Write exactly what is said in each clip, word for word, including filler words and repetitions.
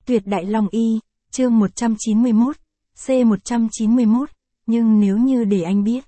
Tuyệt Đại Long Y, chương một trăm chín mươi mốt, C một trăm chín mươi mốt, nhưng nếu như để anh biết.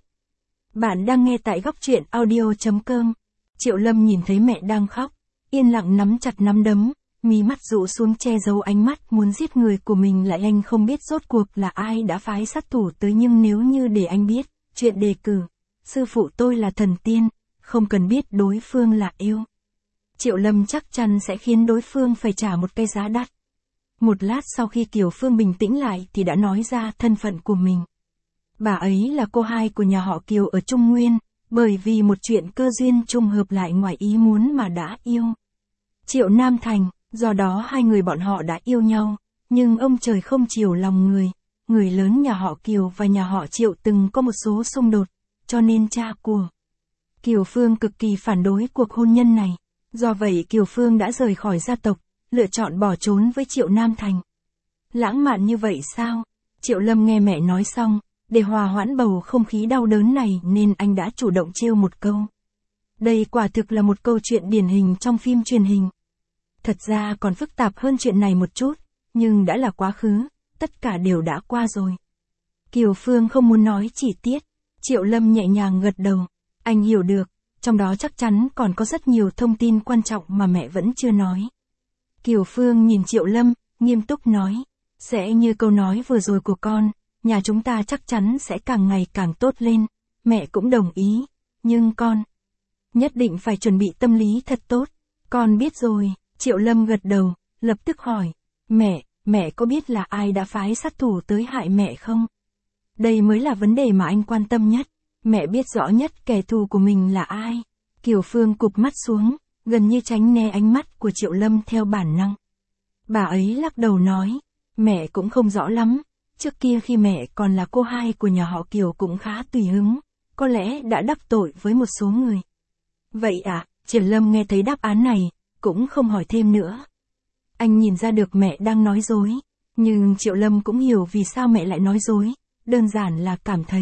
Bạn đang nghe tại góc truyện audio chấm com. Triệu Lâm nhìn thấy mẹ đang khóc, yên lặng nắm chặt nắm đấm, mí mắt rũ xuống che giấu ánh mắt muốn giết người của mình. Lại anh không biết rốt cuộc là ai đã phái sát thủ tới, nhưng nếu như để anh biết, chuyện đề cử, sư phụ tôi là thần tiên, không cần biết đối phương là yêu. Triệu Lâm chắc chắn sẽ khiến đối phương phải trả một cái giá đắt. Một lát sau khi Kiều Phương bình tĩnh lại thì đã nói ra thân phận của mình. Bà ấy là cô hai của nhà họ Kiều ở Trung Nguyên, bởi vì một chuyện cơ duyên trùng hợp lại ngoài ý muốn mà đã yêu Triệu Nam Thành, do đó hai người bọn họ đã yêu nhau, nhưng ông trời không chiều lòng người, người lớn nhà họ Kiều và nhà họ Triệu từng có một số xung đột, cho nên cha của Kiều Phương cực kỳ phản đối cuộc hôn nhân này, do vậy Kiều Phương đã rời khỏi gia tộc, lựa chọn bỏ trốn với Triệu Nam Thành. Lãng mạn như vậy sao? Triệu Lâm nghe mẹ nói xong, để hòa hoãn bầu không khí đau đớn này nên anh đã chủ động trêu một câu. Đây quả thực là một câu chuyện điển hình trong phim truyền hình. Thật ra còn phức tạp hơn chuyện này một chút, nhưng đã là quá khứ, tất cả đều đã qua rồi. Kiều Phương không muốn nói chi tiết, Triệu Lâm nhẹ nhàng gật đầu, anh hiểu được, trong đó chắc chắn còn có rất nhiều thông tin quan trọng mà mẹ vẫn chưa nói. Kiều Phương nhìn Triệu Lâm, nghiêm túc nói, sẽ như câu nói vừa rồi của con, nhà chúng ta chắc chắn sẽ càng ngày càng tốt lên, mẹ cũng đồng ý, nhưng con nhất định phải chuẩn bị tâm lý thật tốt. Con biết rồi, Triệu Lâm gật đầu, lập tức hỏi, mẹ, mẹ có biết là ai đã phái sát thủ tới hại mẹ không? Đây mới là vấn đề mà anh quan tâm nhất, mẹ biết rõ nhất kẻ thù của mình là ai. Kiều Phương cụp mắt xuống, gần như tránh né ánh mắt của Triệu Lâm theo bản năng. Bà ấy lắc đầu nói, mẹ cũng không rõ lắm, trước kia khi mẹ còn là cô hai của nhà họ Kiều cũng khá tùy hứng, có lẽ đã đắc tội với một số người. Vậy à? Triệu Lâm nghe thấy đáp án này, cũng không hỏi thêm nữa. Anh nhìn ra được mẹ đang nói dối, nhưng Triệu Lâm cũng hiểu vì sao mẹ lại nói dối, đơn giản là cảm thấy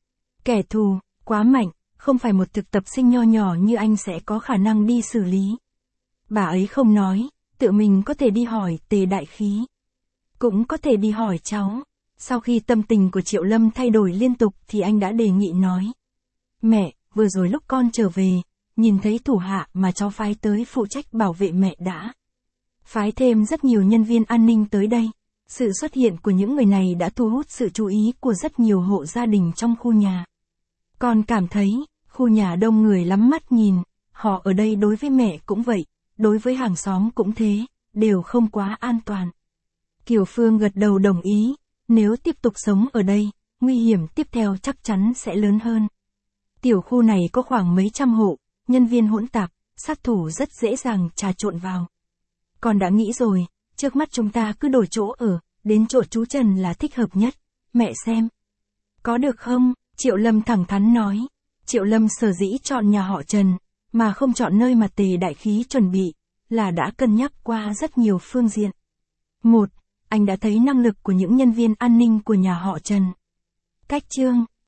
kẻ thù quá mạnh, không phải một thực tập sinh nho nhỏ như anh sẽ có khả năng đi xử lý. Bà ấy không nói, tự mình có thể đi hỏi Tề Đại Khí, cũng có thể đi hỏi cháu. Sau khi tâm tình của Triệu Lâm thay đổi liên tục thì anh đã đề nghị nói, mẹ, vừa rồi lúc con trở về, nhìn thấy thủ hạ mà cháu phái tới phụ trách bảo vệ mẹ đã phái thêm rất nhiều nhân viên an ninh tới đây. Sự xuất hiện của những người này đã thu hút sự chú ý của rất nhiều hộ gia đình trong khu nhà. Con cảm thấy, khu nhà đông người lắm mắt nhìn, họ ở đây đối với mẹ cũng vậy, đối với hàng xóm cũng thế, đều không quá an toàn. Kiều Phương gật đầu đồng ý, nếu tiếp tục sống ở đây, nguy hiểm tiếp theo chắc chắn sẽ lớn hơn. Tiểu khu này có khoảng mấy trăm hộ, nhân viên hỗn tạp, sát thủ rất dễ dàng trà trộn vào. Con đã nghĩ rồi, trước mắt chúng ta cứ đổi chỗ ở, đến chỗ chú Trần là thích hợp nhất, mẹ xem. Có được không? Triệu Lâm thẳng thắn nói. Triệu Lâm sở dĩ chọn nhà họ Trần, mà không chọn nơi mà Tề Đại Khí chuẩn bị, là đã cân nhắc qua rất nhiều phương diện. Một, anh đã thấy năng lực của những nhân viên an ninh của nhà họ Trần. Cách chương,